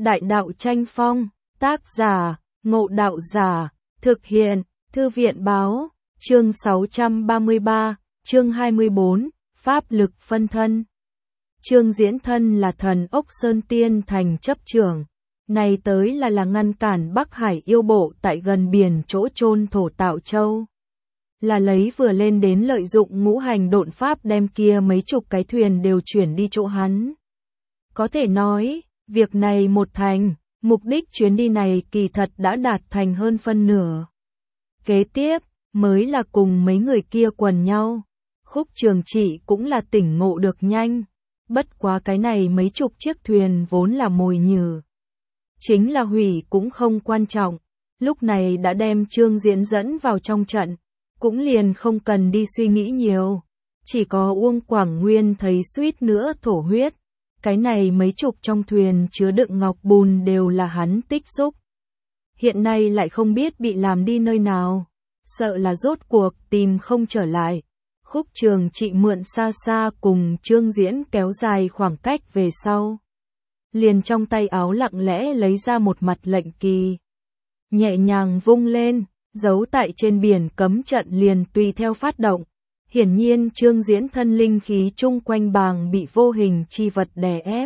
Đại đạo tranh phong, tác giả, Ngộ Đạo Giả, thực hiện, Thư viện báo, chương 633, chương 24, Pháp lực phân thân. Trương Diễn thân là thần ốc Sơn Tiên Thành chấp trưởng, này tới là ngăn cản Bắc Hải yêu bộ tại gần biển chỗ chôn thổ Tạo Châu. Là lấy vừa lên đến lợi dụng ngũ hành độn pháp đem kia mấy chục cái thuyền đều chuyển đi chỗ hắn. Có thể nói, việc này một thành, mục đích chuyến đi này kỳ thật đã đạt thành hơn phân nửa. Kế tiếp, mới là cùng mấy người kia quần nhau. Khúc Trường Trị cũng là tỉnh ngộ được nhanh. Bất quá cái này mấy chục chiếc thuyền vốn là mồi nhử. Chính là hủy cũng không quan trọng. Lúc này đã đem Trương Diễn dẫn vào trong trận. Cũng liền không cần đi suy nghĩ nhiều. Chỉ có Uông Quảng Nguyên thấy suýt nữa thổ huyết. Cái này mấy chục trong thuyền chứa đựng ngọc bùn đều là hắn tích xúc. Hiện nay lại không biết bị làm đi nơi nào. Sợ là rốt cuộc tìm không trở lại. Khúc Trường Trị mượn xa xa cùng Trương Diễn kéo dài khoảng cách về sau. Liền trong tay áo lặng lẽ lấy ra một mặt lệnh kỳ. Nhẹ nhàng vung lên, giấu tại trên biển cấm trận liền tùy theo phát động. Hiển nhiên Trương Diễn thân linh khí chung quanh bàng bị vô hình chi vật đè ép.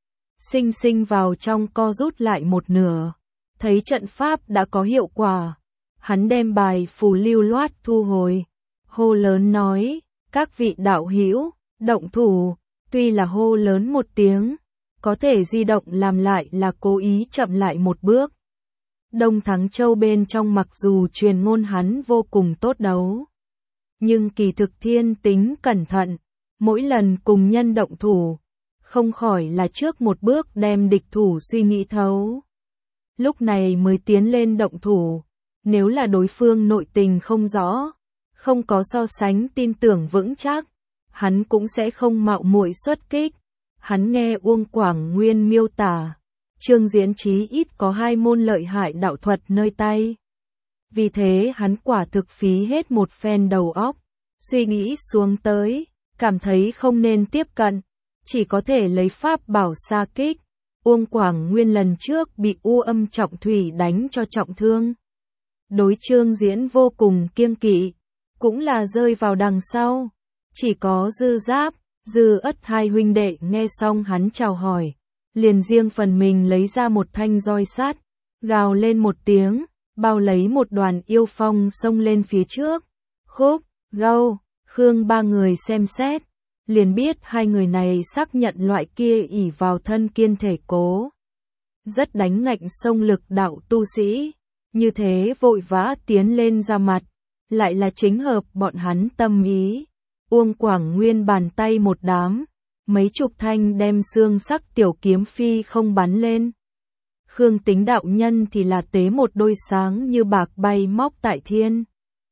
Sinh sinh vào trong co rút lại một nửa. Thấy trận pháp đã có hiệu quả. Hắn đem bài phù lưu loát thu hồi. Hô lớn nói, các vị đạo hữu, động thủ. Tuy là hô lớn một tiếng, có thể di động làm lại là cố ý chậm lại một bước. Đông Thắng Châu bên trong mặc dù truyền ngôn hắn vô cùng tốt đấu. Nhưng kỳ thực thiên tính cẩn thận, mỗi lần cùng nhân động thủ, không khỏi là trước một bước đem địch thủ suy nghĩ thấu. Lúc này mới tiến lên động thủ, nếu là đối phương nội tình không rõ, không có so sánh tin tưởng vững chắc, hắn cũng sẽ không mạo muội xuất kích. Hắn nghe Uông Quảng Nguyên miêu tả, Trương Diễn chí ít có 2 môn lợi hại đạo thuật nơi tay. Vì thế hắn quả thực phí hết một phen đầu óc, suy nghĩ xuống tới, cảm thấy không nên tiếp cận, chỉ có thể lấy pháp bảo xa kích. Uông Quảng Nguyên lần trước bị U Âm Trọng Thủy đánh cho trọng thương. Đối Trương Diễn vô cùng kiêng kỵ, cũng là rơi vào đằng sau. Chỉ có Dư Giáp, Dư Ất hai huynh đệ nghe xong hắn chào hỏi, liền riêng phần mình lấy ra một thanh roi sắt, gào lên một tiếng, bao lấy một đoàn yêu phong xông lên phía trước. Khúc, Gâu, Khương ba người xem xét, liền biết hai người này xác nhận loại kia ỷ vào thân kiên thể cố. Rất đánh ngạnh sông lực đạo tu sĩ, như thế vội vã tiến lên ra mặt, lại là chính hợp bọn hắn tâm ý. Uông Quảng Nguyên bàn tay một đám, mấy chục thanh đem xương sắc tiểu kiếm phi không bắn lên. Khương Tính đạo nhân thì là tế một đôi sáng như bạc bay móc tại thiên.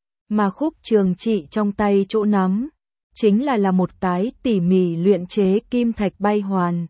Mà Khúc Trường Trị trong tay chỗ nắm, chính là một cái tỉ mỉ luyện chế kim thạch bay hoàn.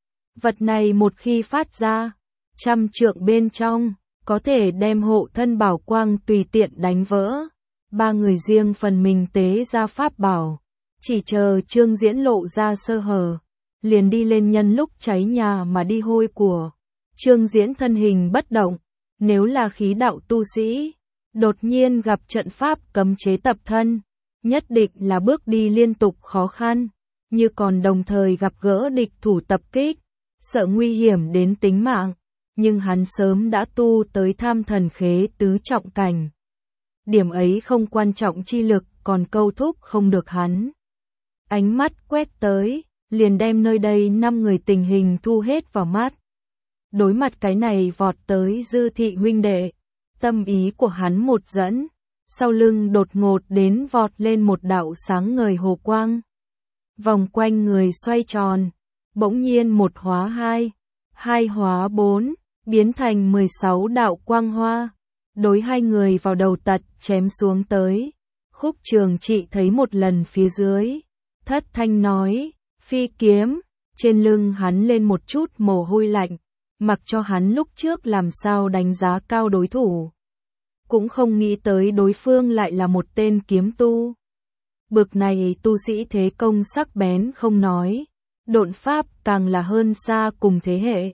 Vật này một khi phát ra, 100 trượng bên trong, có thể đem hộ thân bảo quang tùy tiện đánh vỡ. Ba người riêng phần mình tế ra pháp bảo, chỉ chờ Trương Diễn lộ ra sơ hở, liền đi lên nhân lúc cháy nhà mà đi hôi của. Trương Diễn thân hình bất động, nếu là khí đạo tu sĩ, đột nhiên gặp trận pháp cấm chế tập thân, nhất định là bước đi liên tục khó khăn, như còn đồng thời gặp gỡ địch thủ tập kích, sợ nguy hiểm đến tính mạng, nhưng hắn sớm đã tu tới tham thần khế tứ trọng cảnh. Điểm ấy không quan trọng chi lực còn câu thúc không được hắn. Ánh mắt quét tới, liền đem nơi đây 5 người tình hình thu hết vào mắt. Đối mặt cái này vọt tới Dư thị huynh đệ, tâm ý của hắn một dẫn, sau lưng đột ngột đến vọt lên một đạo sáng ngời hồ quang. Vòng quanh người xoay tròn, bỗng nhiên một hóa hai, hai hóa 4, biến thành 16 đạo quang hoa. Đối hai người vào đầu tật chém xuống tới. Khúc Trường Trị thấy một lần phía dưới, thất thanh nói, phi kiếm. Trên lưng hắn lên một chút mồ hôi lạnh, mặc cho hắn lúc trước làm sao đánh giá cao đối thủ. Cũng không nghĩ tới đối phương lại là một tên kiếm tu. Bực này tu sĩ thế công sắc bén không nói, độn pháp càng là hơn xa cùng thế hệ.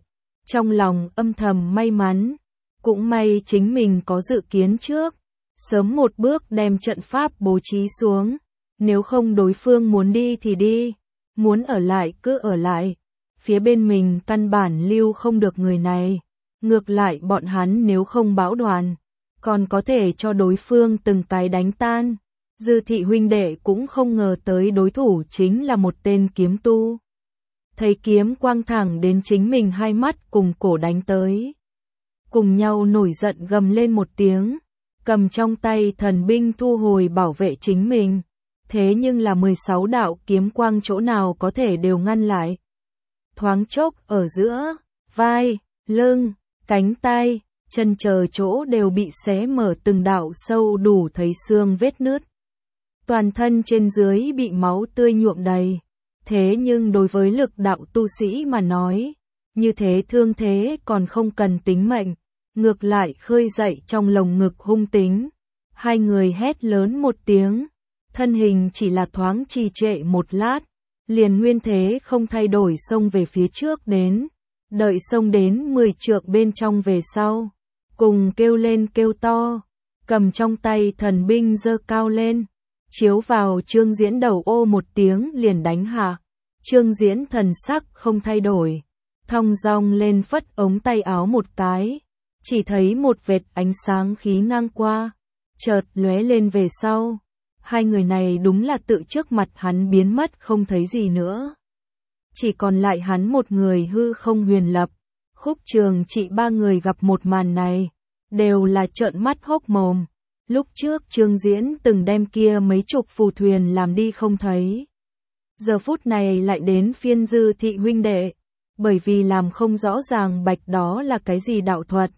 Trong lòng âm thầm may mắn, cũng may chính mình có dự kiến trước, sớm một bước đem trận pháp bố trí xuống, nếu không đối phương muốn đi thì đi, muốn ở lại cứ ở lại, phía bên mình căn bản lưu không được người này, ngược lại bọn hắn nếu không bão đoàn, còn có thể cho đối phương từng cái đánh tan. Dư thị huynh đệ cũng không ngờ tới đối thủ chính là một tên kiếm tu. Thấy kiếm quang thẳng đến chính mình hai mắt cùng cổ đánh tới. Cùng nhau nổi giận gầm lên một tiếng, cầm trong tay thần binh thu hồi bảo vệ chính mình. Thế nhưng là 16 đạo kiếm quang chỗ nào có thể đều ngăn lại. Thoáng chốc ở giữa, vai, lưng, cánh tay, chân chờ chỗ đều bị xé mở từng đạo sâu đủ thấy xương vết nứt. Toàn thân trên dưới bị máu tươi nhuộm đầy. Thế nhưng đối với lực đạo tu sĩ mà nói, như thế thương thế còn không cần tính mệnh, ngược lại khơi dậy trong lồng ngực hung tính. Hai người hét lớn một tiếng, thân hình chỉ là thoáng trì trệ một lát, liền nguyên thế không thay đổi xông về phía trước đến, đợi xông đến 10 trượng bên trong về sau, cùng kêu lên kêu to, cầm trong tay thần binh giơ cao lên, chiếu vào Trương Diễn đầu ô một tiếng liền đánh hạ. Trương Diễn thần sắc không thay đổi, thong dong lên phất ống tay áo một cái, chỉ thấy một vệt ánh sáng khí ngang qua, chợt lóe lên về sau. Hai người này đúng là tự trước mặt hắn biến mất không thấy gì nữa. Chỉ còn lại hắn một người hư không huyền lập. Khúc Trường Trị ba người gặp một màn này, đều là trợn mắt hốc mồm. Lúc trước Trương Diễn từng đem kia mấy chục phù thuyền làm đi không thấy. Giờ phút này lại đến phiên Dư thị huynh đệ, bởi vì làm không rõ ràng bạch đó là cái gì đạo thuật.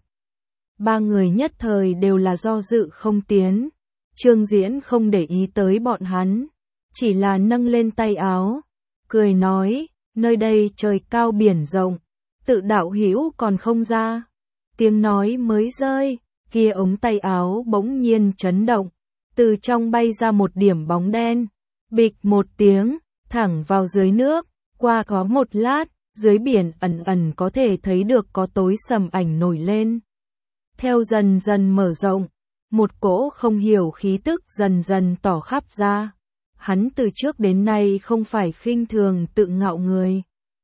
Ba người nhất thời đều là do dự không tiến. Trương Diễn không để ý tới bọn hắn, chỉ là nâng lên tay áo, cười nói, nơi đây trời cao biển rộng, tự đạo hữu còn không ra. Tiếng nói mới rơi, kia ống tay áo bỗng nhiên chấn động, từ trong bay ra một điểm bóng đen, bịch một tiếng, thẳng vào dưới nước, qua có một lát, dưới biển ẩn ẩn có thể thấy được có tối sầm ảnh nổi lên. Theo dần dần mở rộng, một cỗ không hiểu khí tức dần dần tỏ khắp ra. Hắn từ trước đến nay không phải khinh thường tự ngạo người.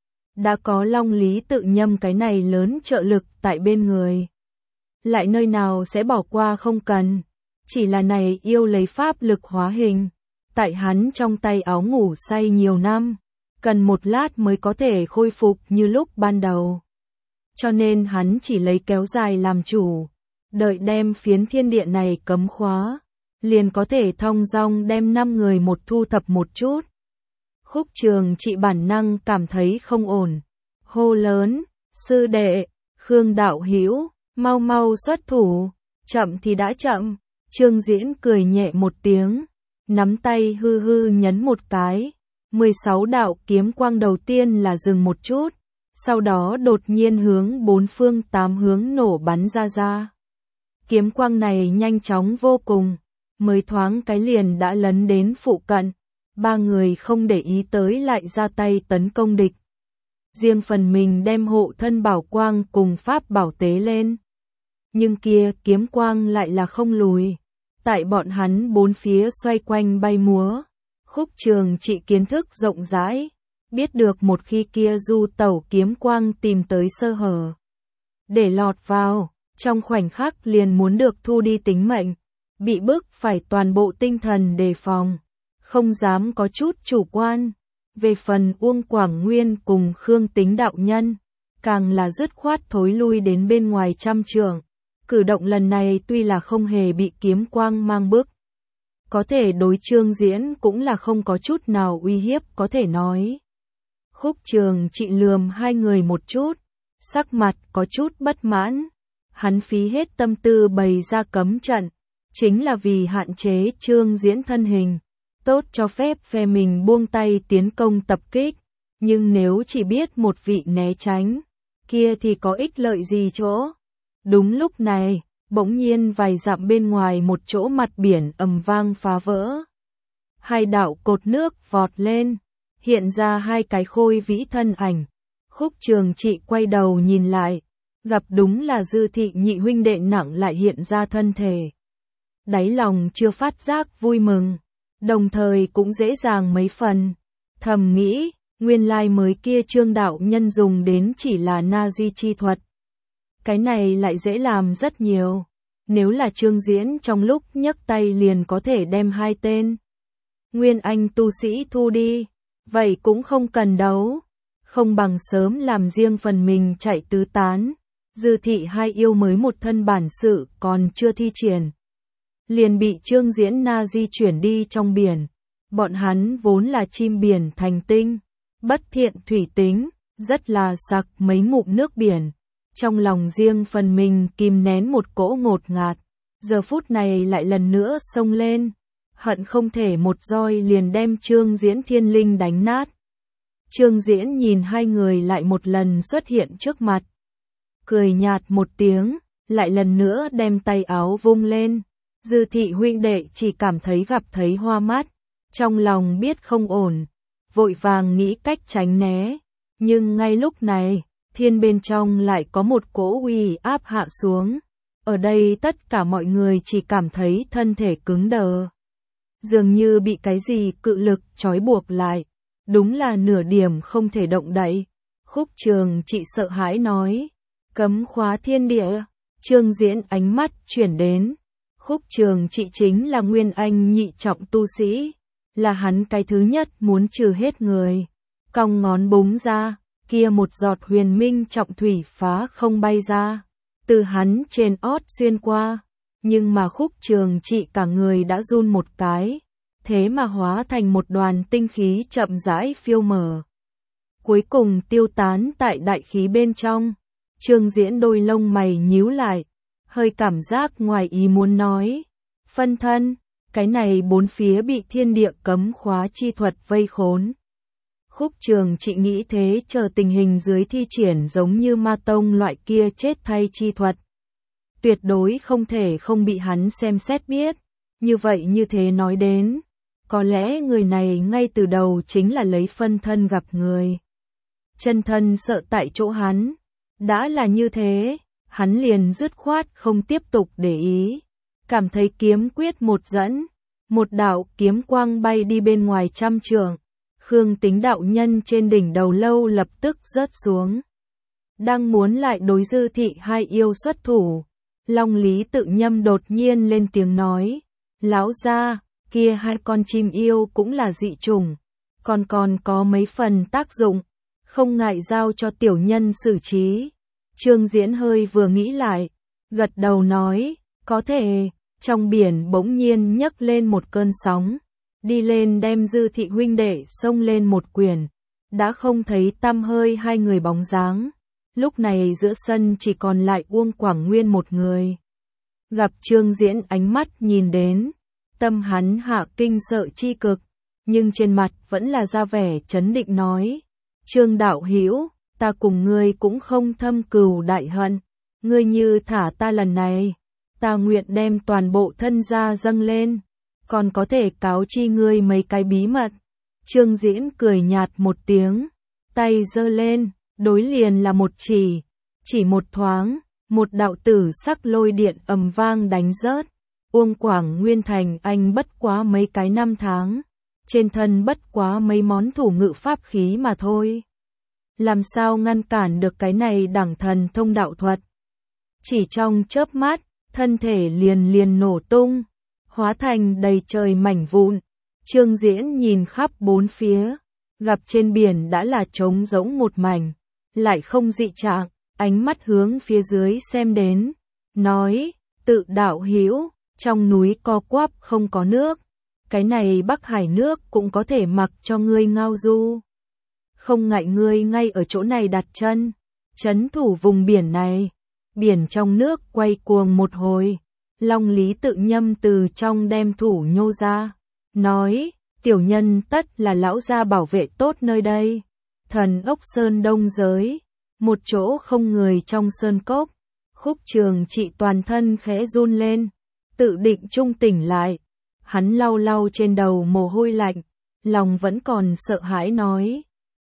Đã có Long Lý tự nhâm cái này lớn trợ lực tại bên người. Lại nơi nào sẽ bỏ qua không cần. Chỉ là này yêu lấy pháp lực hóa hình. Tại hắn trong tay áo ngủ say nhiều năm. Cần một lát mới có thể khôi phục như lúc ban đầu. Cho nên hắn chỉ lấy kéo dài làm chủ. Đợi đem phiến thiên địa này cấm khóa, liền có thể thong dong đem 5 người một thu thập một chút. Khúc Trường Trị bản năng cảm thấy không ổn, hô lớn, sư đệ, Khương đạo hữu, mau mau xuất thủ, chậm thì đã chậm. Trương Diễn cười nhẹ một tiếng, nắm tay hư hư nhấn một cái, 16 đạo kiếm quang đầu tiên là dừng một chút, sau đó đột nhiên hướng bốn phương tám hướng nổ bắn ra. Kiếm quang này nhanh chóng vô cùng, mới thoáng cái liền đã lấn đến phụ cận, ba người không để ý tới lại ra tay tấn công địch. Riêng phần mình đem hộ thân bảo quang cùng pháp bảo tế lên. Nhưng kia kiếm quang lại là không lùi, tại bọn hắn bốn phía xoay quanh bay múa. Khúc Trường Trị kiến thức rộng rãi, biết được một khi kia du tẩu kiếm quang tìm tới sơ hở, để lọt vào, trong khoảnh khắc liền muốn được thu đi tính mệnh, bị bức phải toàn bộ tinh thần đề phòng, không dám có chút chủ quan. Về phần Uông Quảng Nguyên cùng Khương Tính đạo nhân, càng là dứt khoát thối lui đến bên ngoài trăm trượng. Cử động lần này tuy là không hề bị kiếm quang mang bức, có thể đối Trương Diễn cũng là không có chút nào uy hiếp có thể nói. Khúc Trường Trị lườm hai người một chút, sắc mặt có chút bất mãn. Hắn phí hết tâm tư bày ra cấm trận, chính là vì hạn chế Trương Diễn thân hình, tốt cho phép phe mình buông tay tiến công tập kích. Nhưng nếu chỉ biết một vị né tránh, kia thì có ích lợi gì chỗ. Đúng lúc này, bỗng nhiên vài dặm bên ngoài một chỗ mặt biển ầm vang phá vỡ. Hai đạo cột nước vọt lên, hiện ra hai cái khôi vĩ thân ảnh. Khúc Trường Trị quay đầu nhìn lại, gặp đúng là Dư Thị nhị huynh đệ nặng lại hiện ra thân thể. Đáy lòng chưa phát giác vui mừng, đồng thời cũng dễ dàng mấy phần. Thầm nghĩ, nguyên lai mới kia Trương đạo nhân dùng đến chỉ là na di chi thuật. Cái này lại dễ làm rất nhiều. Nếu là Trương Diễn trong lúc nhấc tay liền có thể đem hai tên Nguyên Anh tu sĩ thu đi, vậy cũng không cần đấu. Không bằng sớm làm riêng phần mình chạy tứ tán. Dư Thị hai yêu mới một thân bản sự còn chưa thi triển, liền bị Trương Diễn na di chuyển đi trong biển. Bọn hắn vốn là chim biển thành tinh, bất thiện thủy tính, rất là sặc mấy ngụm nước biển. Trong lòng riêng phần mình kìm nén một cỗ ngột ngạt, giờ phút này lại lần nữa xông lên, hận không thể một roi liền đem Trương Diễn thiên linh đánh nát. Trương Diễn nhìn hai người lại một lần xuất hiện trước mặt, cười nhạt một tiếng, lại lần nữa đem tay áo vung lên. Dư Thị huynh đệ chỉ cảm thấy gặp thấy hoa mắt, trong lòng biết không ổn, vội vàng nghĩ cách tránh né. Nhưng ngay lúc này, thiên bên trong lại có một cỗ uy áp hạ xuống. Ở đây tất cả mọi người chỉ cảm thấy thân thể cứng đờ, dường như bị cái gì cự lực trói buộc lại, đúng là nửa điểm không thể động đậy. Khúc Trường Trị sợ hãi nói, cấm khóa thiên địa. Trương Diễn ánh mắt chuyển đến. Khúc Trường Trị chính là Nguyên Anh nhị trọng tu sĩ, là hắn cái thứ nhất muốn trừ hết người. Cong ngón búng ra, kia một giọt huyền minh trọng thủy phá không bay ra, từ hắn trên ót xuyên qua. Nhưng mà Khúc Trường Trị cả người đã run một cái, thế mà hóa thành một đoàn tinh khí chậm rãi phiêu mờ, cuối cùng tiêu tán tại đại khí bên trong. Trương Diễn đôi lông mày nhíu lại, hơi cảm giác ngoài ý muốn nói, phân thân, cái này bốn phía bị thiên địa cấm khóa chi thuật vây khốn. Khúc Trường Trị nghĩ thế, chờ tình hình dưới thi triển giống như ma tông loại kia chết thay chi thuật, tuyệt đối không thể không bị hắn xem xét biết. Như vậy như thế nói đến, có lẽ người này ngay từ đầu chính là lấy phân thân gặp người. Chân thân sợ tại chỗ hắn. Đã là như thế, hắn liền dứt khoát không tiếp tục để ý. Cảm thấy kiếm quyết một dẫn, một đạo kiếm quang bay đi bên ngoài trăm trượng. Khương Tính đạo nhân trên đỉnh đầu lâu lập tức rớt xuống. Đang muốn lại đối Dư Thị hai yêu xuất thủ, Long Lý Tự Nhâm đột nhiên lên tiếng nói, lão gia, kia hai con chim yêu cũng là dị chủng, còn có mấy phần tác dụng, không ngại giao cho tiểu nhân xử trí. Trương Diễn hơi vừa nghĩ lại, gật đầu nói, có thể. Trong biển bỗng nhiên nhấc lên một cơn sóng, đi lên đem Dư Thị huynh đệ xông lên một quyền, đã không thấy tăm hơi hai người bóng dáng. Lúc này giữa sân chỉ còn lại Uông Quảng Nguyên một người. Gặp Trương Diễn ánh mắt nhìn đến, tâm hắn hạ kinh sợ chi cực, nhưng trên mặt vẫn là ra vẻ trấn định nói, Trương đạo hữu, ta cùng ngươi cũng không thâm cừu đại hận, ngươi như thả ta lần này, ta nguyện đem toàn bộ thân gia dâng lên, còn có thể cáo chi ngươi mấy cái bí mật. Trương Diễn cười nhạt một tiếng, tay giơ lên, đối liền là một chỉ một thoáng, một đạo tử sắc lôi điện ầm vang đánh rớt. Uông Quảng Nguyên thành anh bất quá mấy cái năm tháng, trên thân bất quá mấy món thủ ngự pháp khí mà thôi. Làm sao ngăn cản được cái này đẳng thần thông đạo thuật? Chỉ trong chớp mắt, thân thể liền nổ tung, hóa thành đầy trời mảnh vụn. Trương Diễn nhìn khắp bốn phía, gặp trên biển đã là trống rỗng một mảnh, lại không dị trạng, ánh mắt hướng phía dưới xem đến, nói, Tự đạo hữu, trong núi co quắp không có nước, cái này Bắc Hải nước cũng có thể mặc cho ngươi ngao du. Không ngại ngươi ngay ở chỗ này đặt chân, trấn thủ vùng biển này. Biển trong nước quay cuồng một hồi, Long Lý Tự Nhâm từ trong đem thủ nhô ra, nói, tiểu nhân tất là lão gia bảo vệ tốt nơi đây. Thần ốc sơn đông giới, một chỗ không người trong sơn cốc. Khúc Trường Trị toàn thân khẽ run lên, tự định trung tỉnh lại. Hắn lau lau trên đầu mồ hôi lạnh, lòng vẫn còn sợ hãi nói,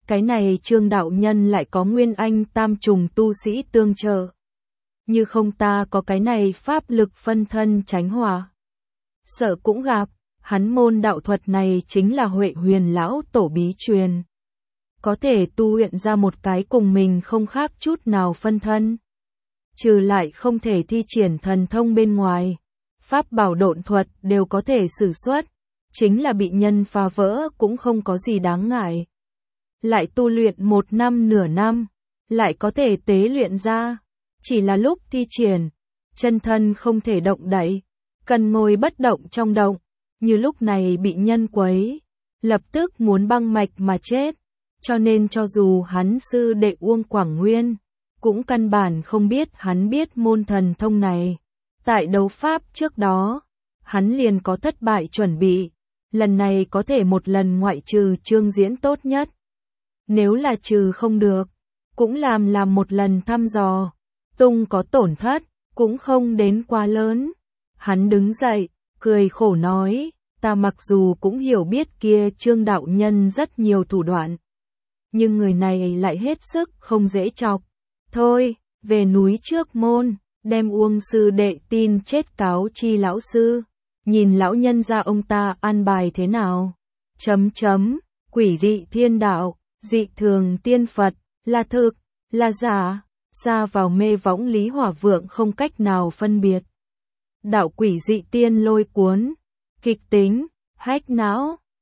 Cái này Trương đạo nhân lại có Nguyên Anh tam trùng tu sĩ tương trợ. Như không ta có cái này pháp lực phân thân tránh hỏa. Sợ cũng gặp, hắn môn đạo thuật này chính là Huệ Huyền lão tổ bí truyền. Có thể tu luyện ra một cái cùng mình không khác chút nào phân thân. Trừ lại không thể thi triển thần thông bên ngoài, pháp bảo độn thuật đều có thể sử xuất, chính là bị nhân phá vỡ cũng không có gì đáng ngại. Lại tu luyện 1 năm nửa năm, lại có thể tế luyện ra, chỉ là lúc thi triển, chân thân không thể động đậy, cần ngồi bất động trong động, như lúc này bị nhân quấy, lập tức muốn băng mạch mà chết, cho nên cho dù hắn sư đệ Uông Quảng Nguyên, cũng căn bản không biết hắn biết môn thần thông này. Tại đấu pháp trước đó, hắn liền có thất bại chuẩn bị, lần này có thể một lần ngoại trừ Trương Diễn tốt nhất. Nếu là trừ không được, cũng làm một lần thăm dò, tung có tổn thất, cũng không đến quá lớn. Hắn đứng dậy, cười khổ nói, ta mặc dù cũng hiểu biết kia Trương đạo nhân rất nhiều thủ đoạn, nhưng người này lại hết sức không dễ chọc. Thôi, về núi trước môn, đem Uông sư đệ tin chết cáo chi lão sư, nhìn lão nhân ra ông ta an bài thế nào. Quỷ dị thiên đạo, dị thường tiên Phật, là thực, là giả, ra vào mê võng Lý Hỏa Vượng không cách nào phân biệt. Đạo quỷ dị tiên lôi cuốn, kịch tính, hách não,